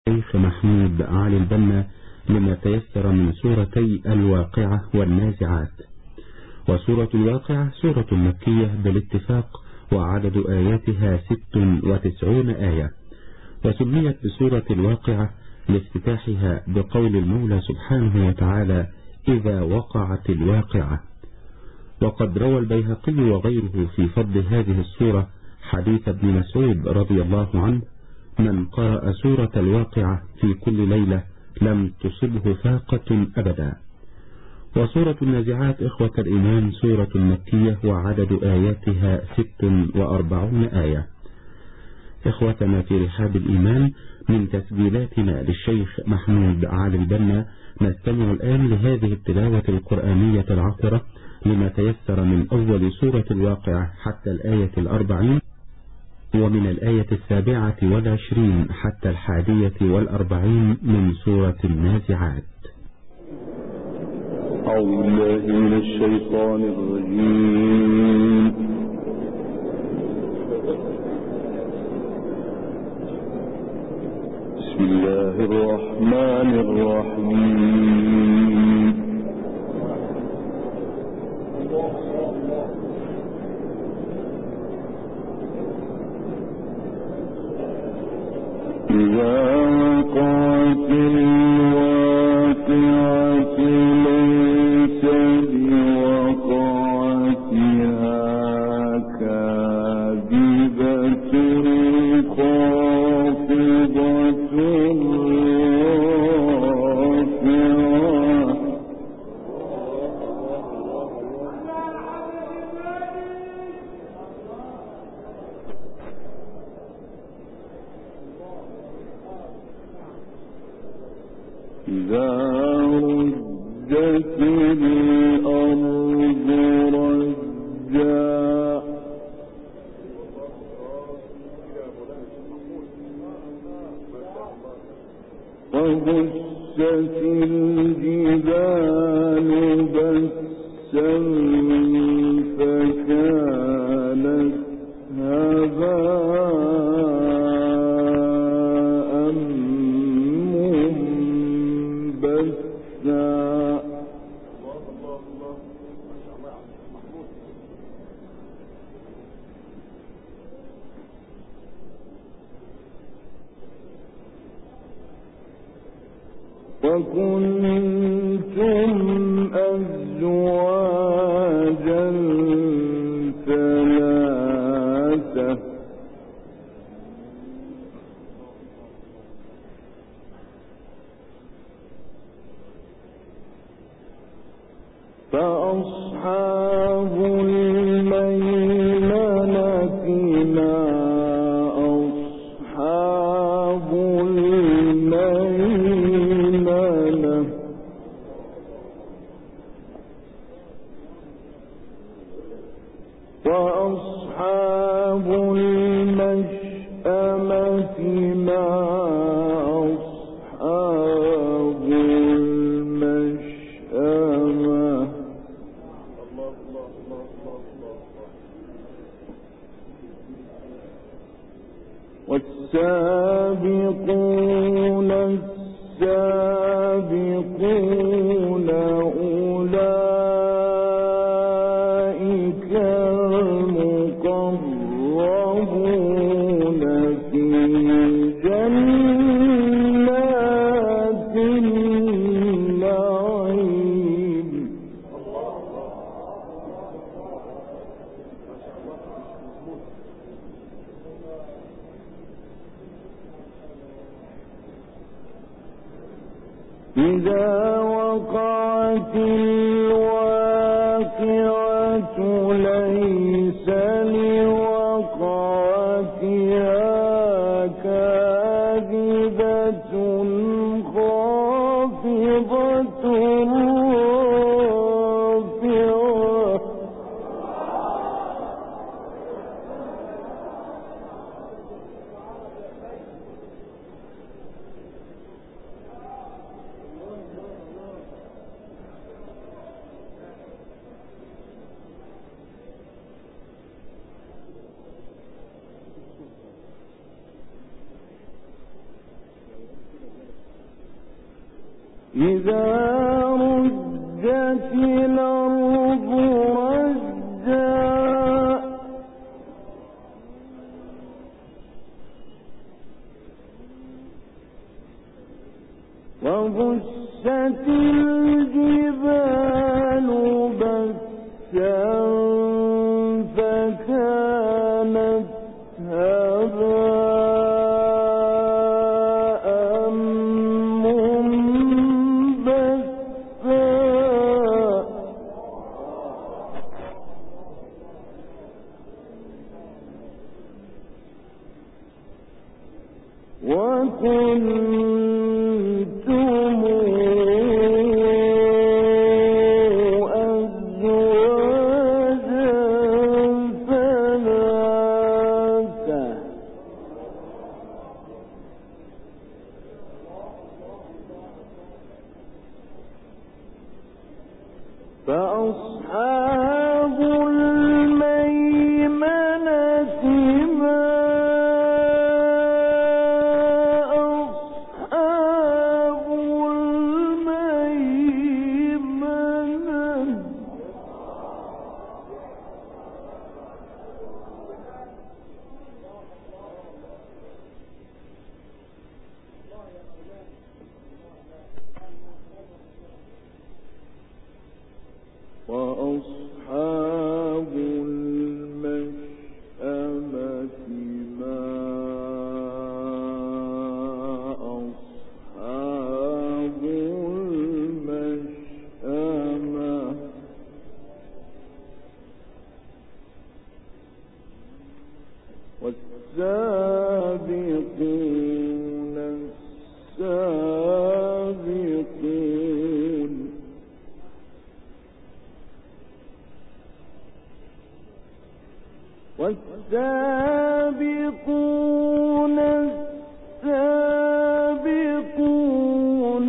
الشيخ محمود علي البنا لما تيسر من سورتي الواقعة والنازعات. وسورة الواقعة سورة مكية بالاتفاق، وعدد آياتها 96 آية، وسميت بسورة الواقعة لافتتاحها بقول المولى سبحانه وتعالى: إذا وقعت الواقعة. وقد روى البيهقي وغيره في فضل هذه السورة حديث ابن مسعود رضي الله عنه: من قرأ سورة الواقعة في كل ليلة لم تصبه فاقة أبدا. وسورة النازعات إخوة الإيمان سورة مكية، وعدد آياتها 46 آية. إخوتنا في رحاب الإيمان، من تسجيلاتنا للشيخ محمود علي البنا نستمع الآن لهذه التلاوة القرآنية العطرة لما تيسر من أول سورة الواقعة حتى الآية 40، ومن الآية 27 حتى 41 من سورة النازعات. أعوذ بالله من الشيطان الرجيم. بسم الله الرحمن الرحيم. إذا وقعت الواقعة ليس لوقعتها كاذبة خافضة رافعة. إذا رجت الأرض رجا وبست الجبال بسا فكانت هباء منبثا. وكنتم أزواجا ثلاثة فأصحاب الميمنة ما أصحاب الميمنة. وأصحاب المشأمة ما أصحاب المشأمة. والسابقون السابقون أولئك المقربون في جنات النعيم. إذا وقعت الواقعة ليس لوقعتها كاذبة خافضة رافعة. إذا رجت الأرض رجا وبست الجبال بسا فكانت هباء منبثا وكنتم فأصحاب الميمنة ما أصحاب الميمنة وأصحاب المشأمة ما أصحاب المشأمة والسابقون السابقون والسابقون السابقون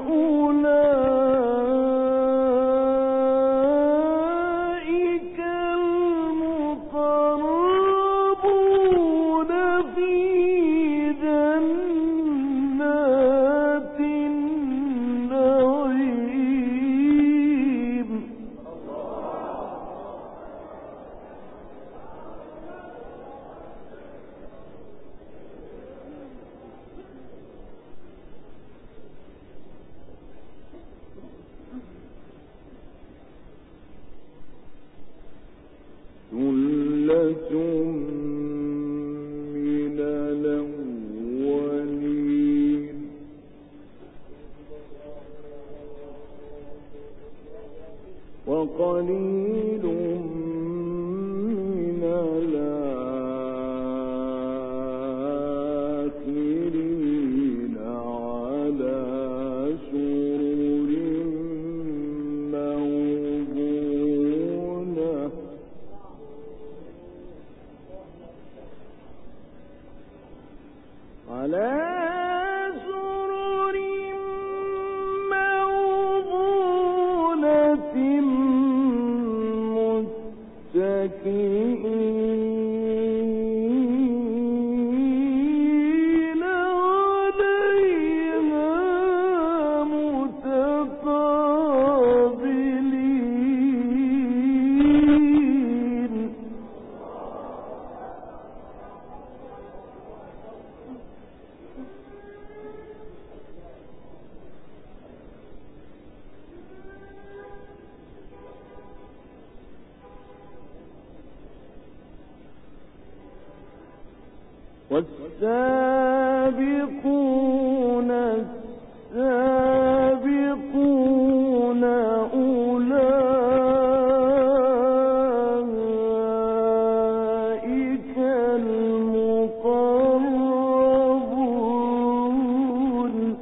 أولئك المقربون في جنات النعيم ثلة من الأولين وقليل من الآخرين على سرر موضونة على سرر موضونة متكئين عليها متقابلين والسابقون السابقون أولئك المقربون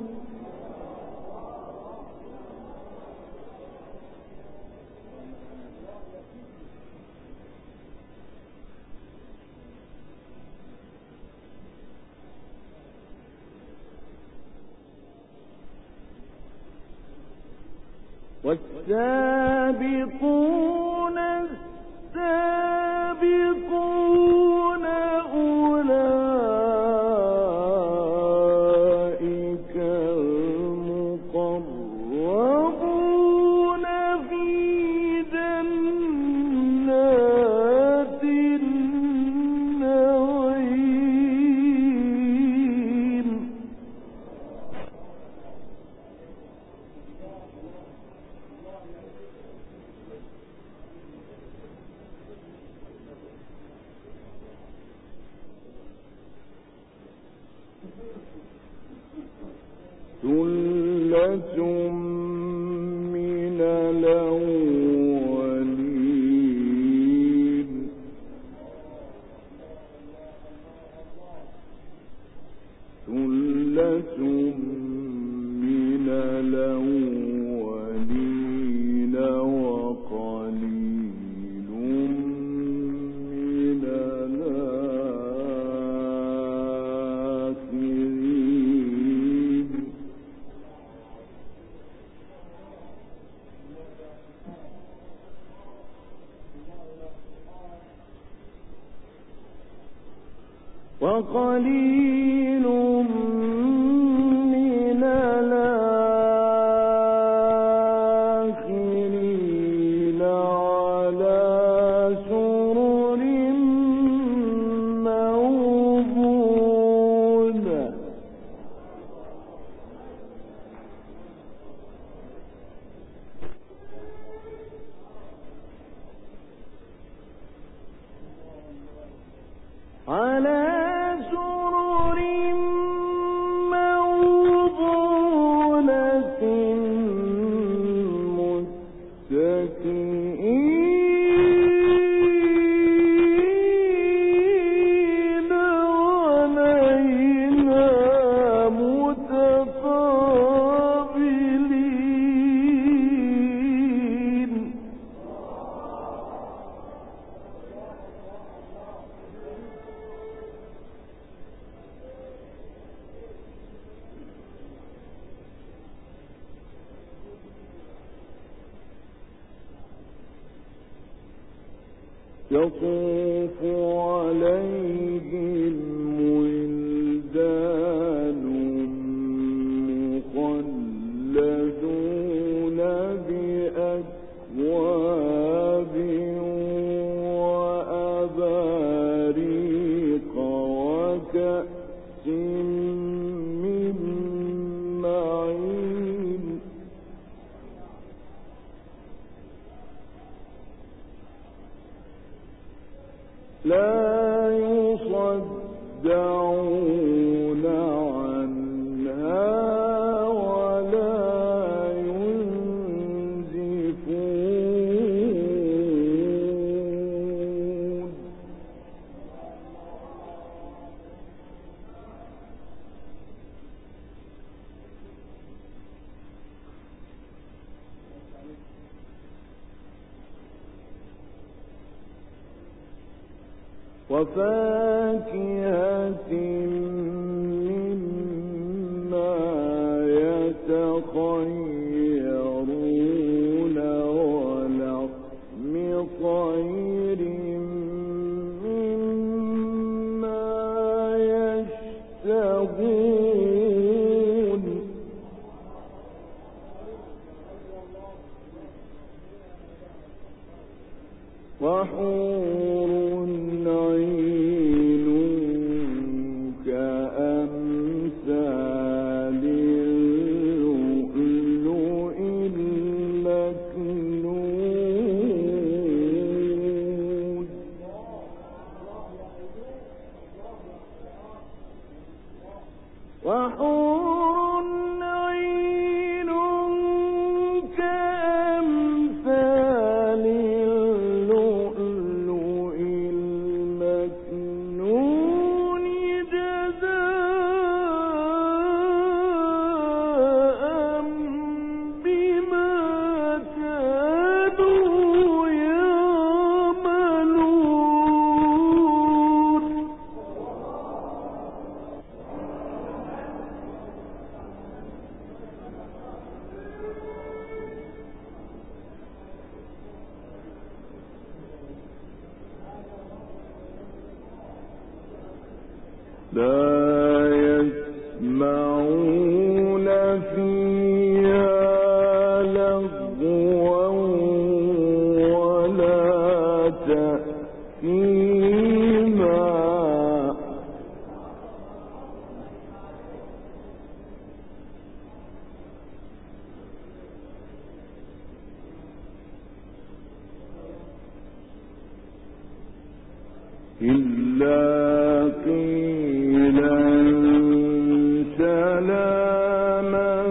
والسابقون السابقون أولئك المقربون ثلة من الأولين ثلة من الأولين وقليل من الآخرين وقليل من الآخرين على سرر موضونة على سرر موضونة متكئين عليها متقابلين يطوف عليهم ولدان مخلدون بأكواب وأباريق وكأس من معين لا يصدعون عنها ولا ينزفون وفاكهة مما يتخيرون ولحم طير مما يشتهون وحور عين كأمثال اللؤلؤ المكنون وحور عين كأمثال اللؤلؤ المكنون جزاء بما كانوا يعملون لا يسمعون فيها لغوا ولا تأثيما إلا قيلا سلاما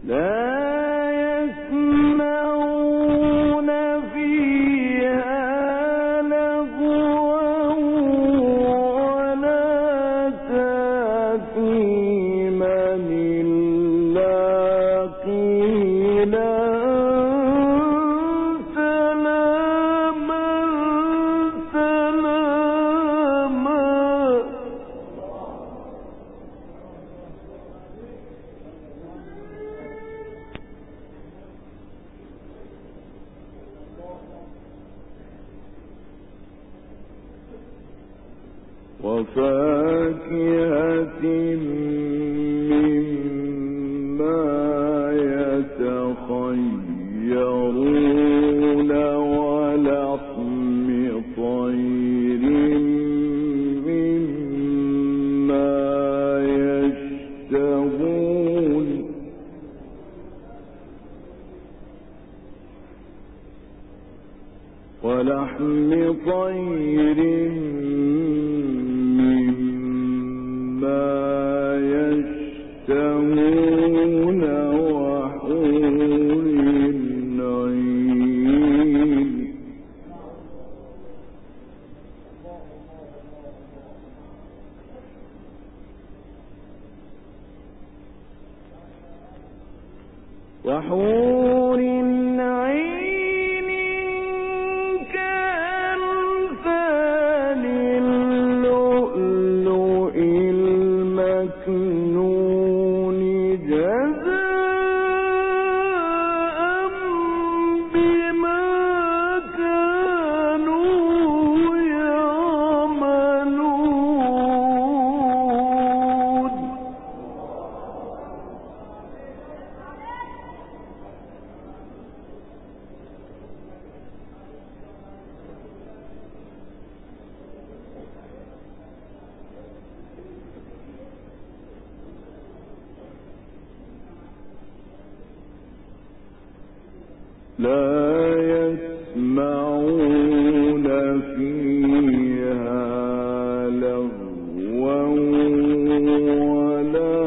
وفاكهة مما يتخيرون ولحم طير مما يشتهون ولحم طير يشتهون وحور العين وحور العين كأمثال اللؤلؤ المكنون جزاء بما كانوا يعملون لا يسمعون فيها لغوا ولا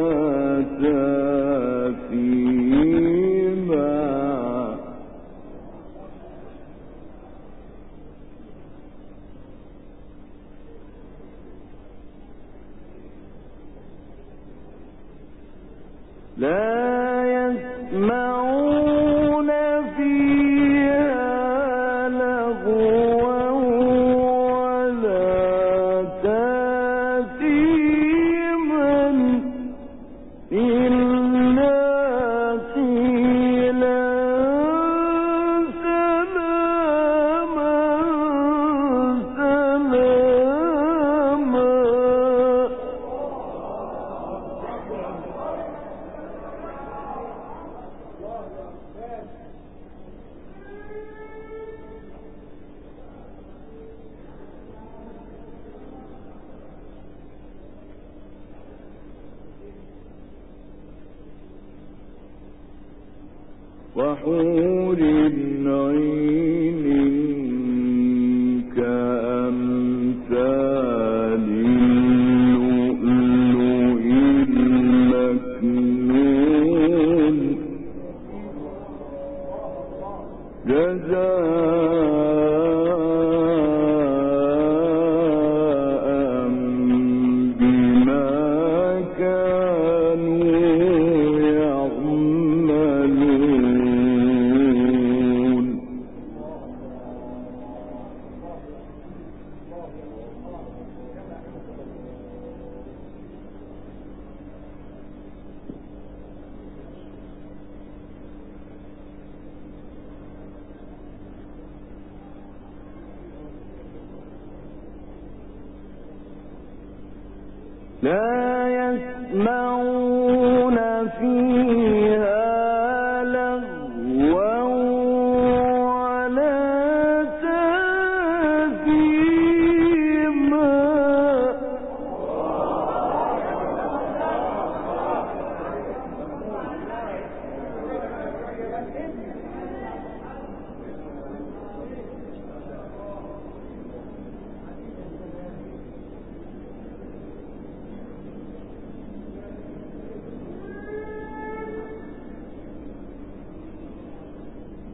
تأثيما لا يسمعون فيها لغوا ولا تأثيما إلا قيلا سلاما سلاما وحور العين كأمثال اللؤلؤ المكنون جزاء بما كانوا يعملون لا يسمعون فيها لغوا ولا تأثيما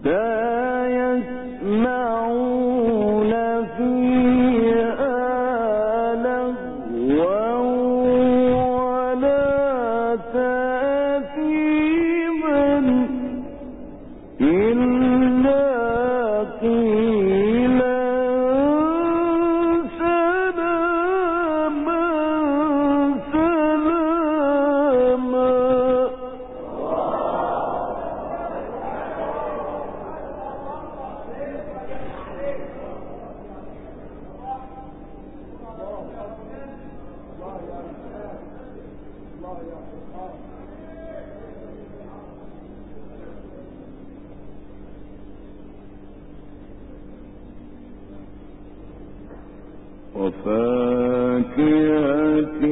وفاكهة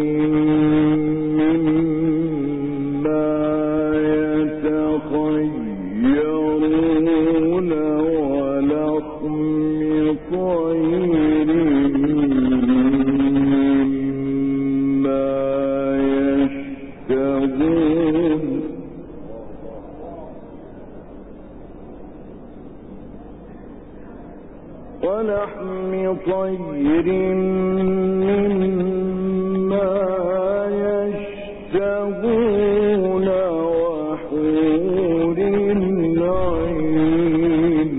مما يتخيرون ولحم طير مما يشتهون ولحم طير مما يشتهون وحور العين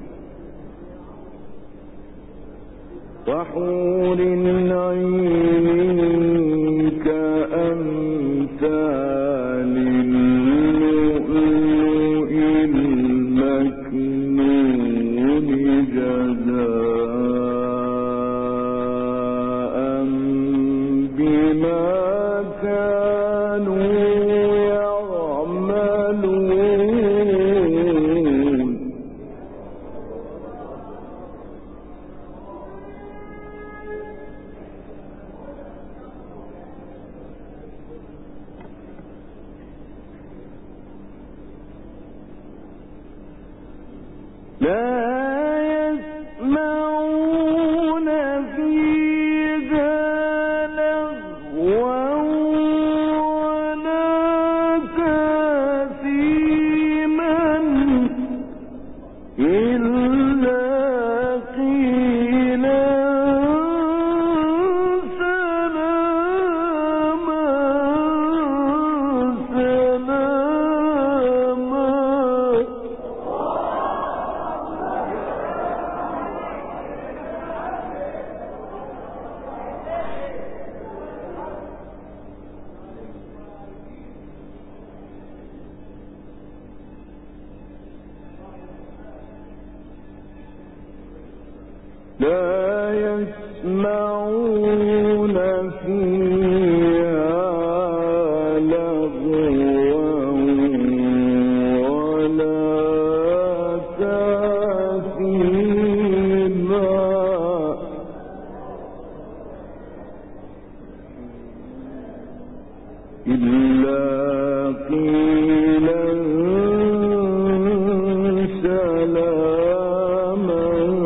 كأمثال اللؤلؤ المكنون جزاء بما كانوا يعملون لا يسمعون فيها لغوا ولا تأثيما إلا قيلا سلاما لا يسمعون فيها لغوا ولا تأثيما إلا قيلا سلاما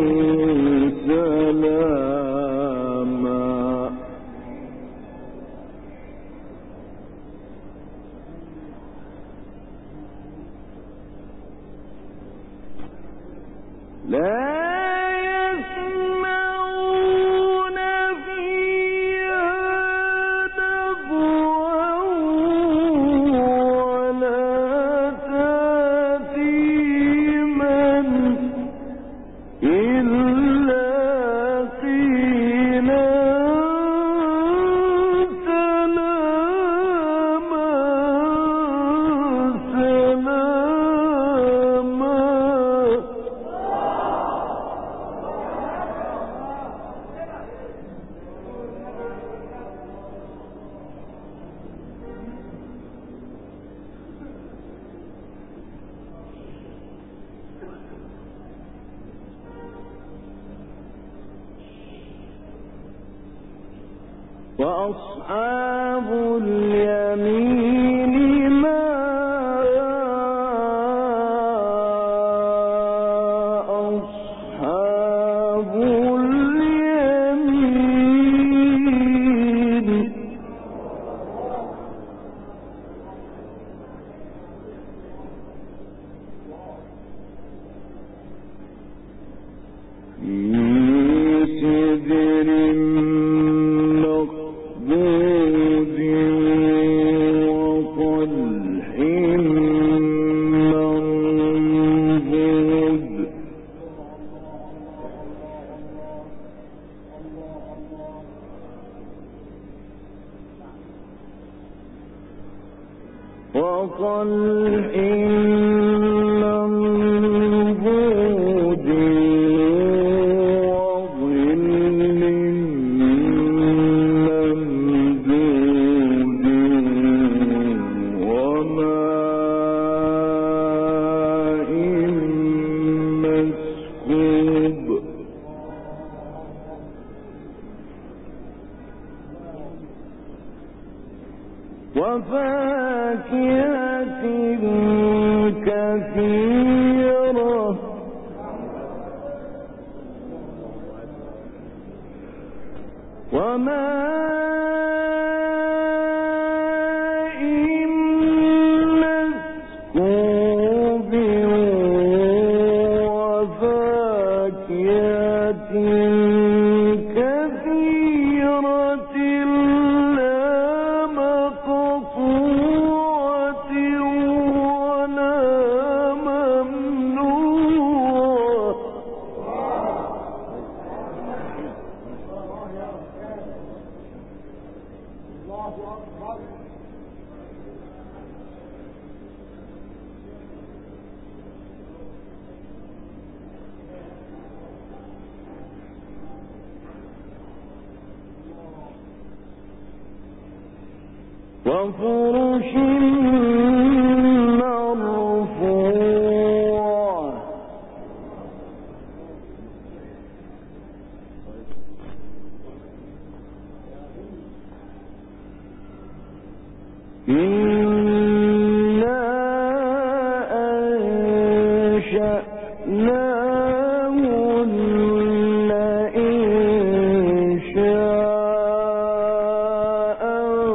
لا يسمعون فيها لغوا ولا تأثيما إلا قيلا وأصحاب اليمين ما أصحاب اليمين وطلح منضود وظل ممدود وماء مسكوب وفاكهة كثيرة وماء مسكوب وفاكهة كثيرة لا مقطوعة ولا ممنوعة وفرش مرفوعة إنا أنشأناهن إنشاء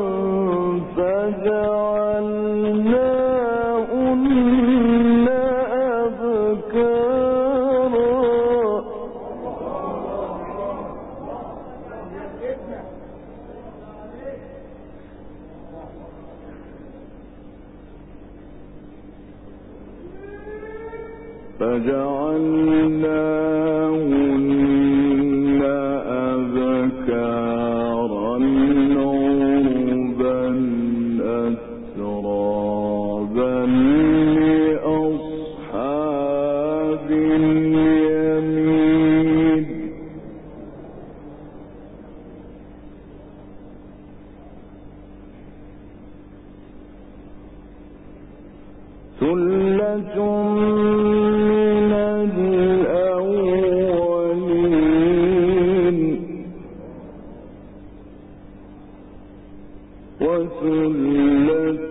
فجعلناهن أبكارا فجعلناهن أبكارا عربا أترابا لأصحاب اليمين ثلة من الأولين وثلة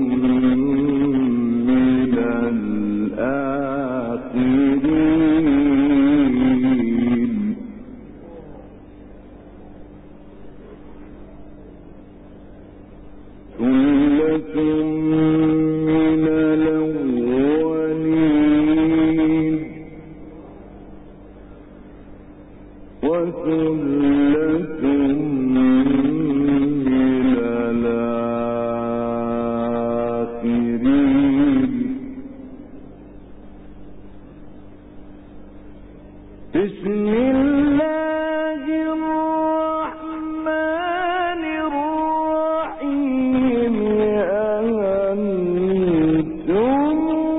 من الآخرين ثلة من الأولين وثلة من الآخرين بسم الله الرحمن الرحيم أأنتم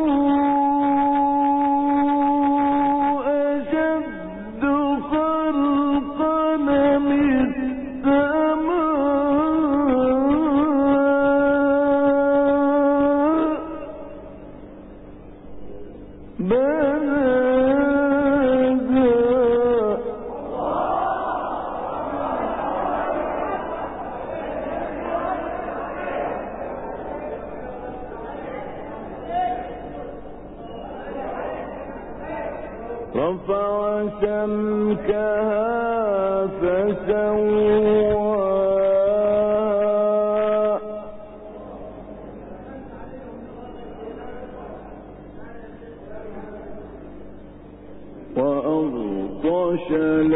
أشد خلقا من رفع سمكها فسواها وأغطش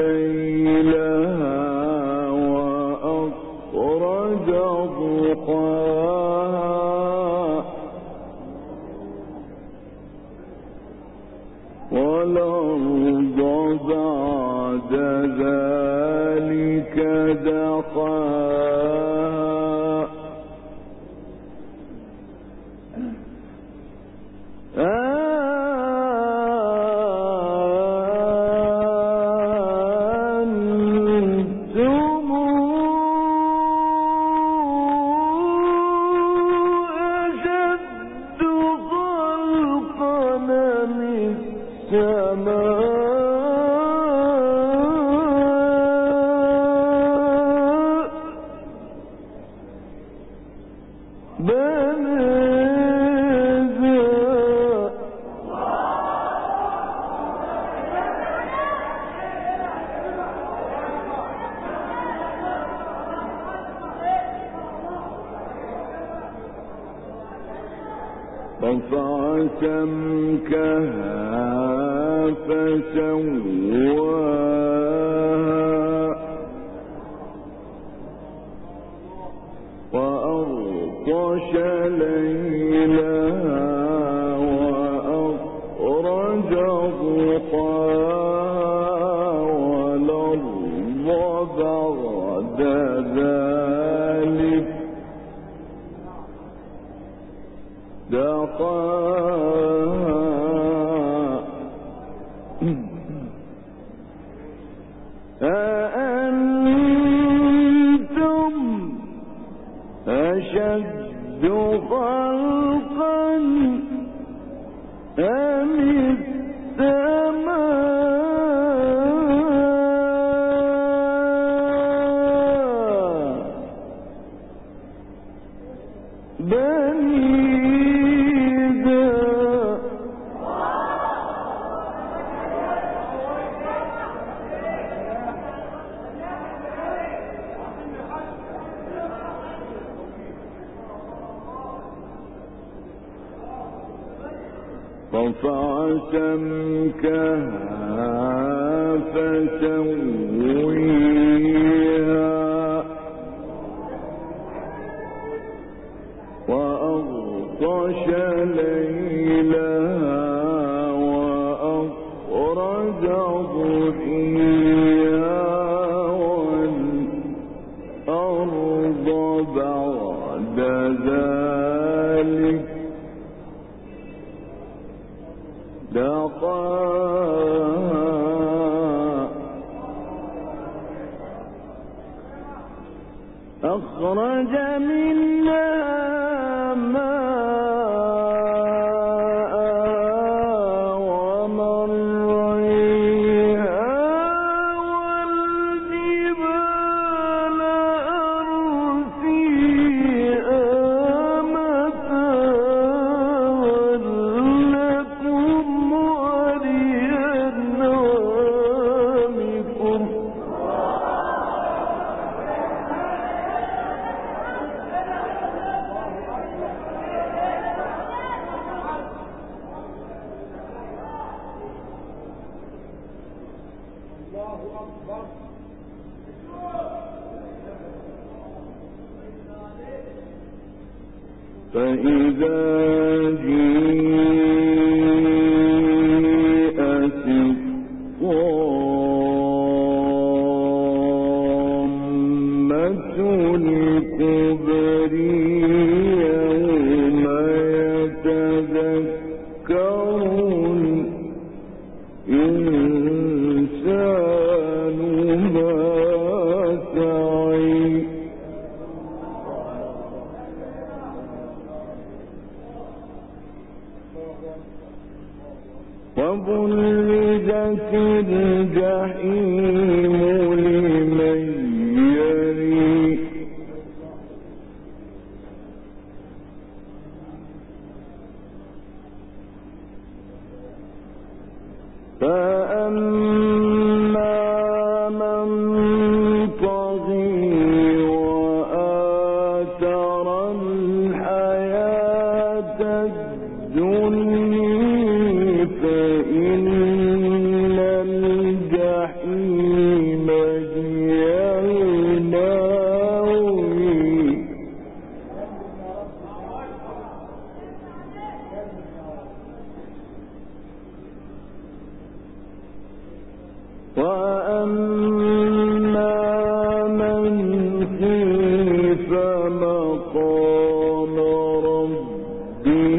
ليلها وأخرج ضحاها والأرض بعد ذلك دحاها رفع سمكها فسواها وأغطش ليلها وأخرج ضحاها والأرض بعد ذلك دحاها أأنتم أشد خلقا أم السماء بنيها رفع سمكها فسويها وأغطش ليلها وأخرج ضحيها والأرض بعد ذلك دحاها أخرج منها ماءها ومرعيها والجبال أرسيها متاعا لكم ولأنعامكم فإذا جيءت الطامة الكبرى يوم يتذكر الإنسان ما سعى وبرزت الجحيم لمن يرى فأما من طغى وآثر الحياة الدنيا فإن الجحيم هي المأوى وأما من خيف مقام ربه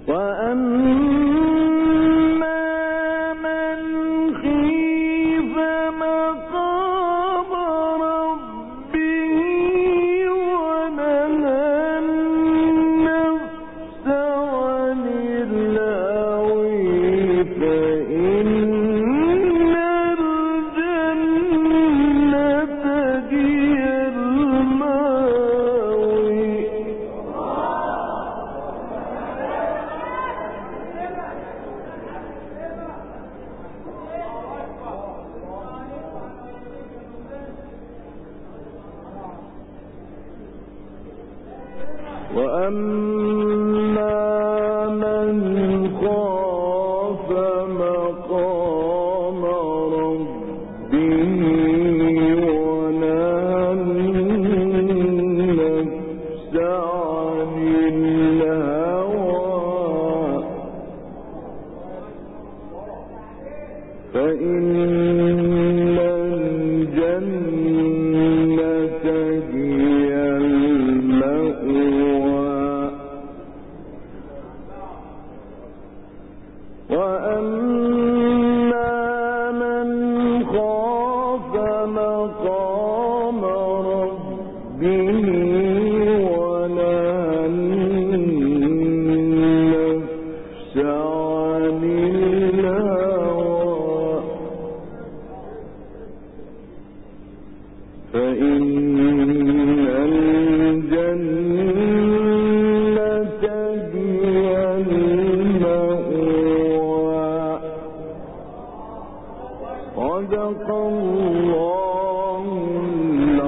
صدق الله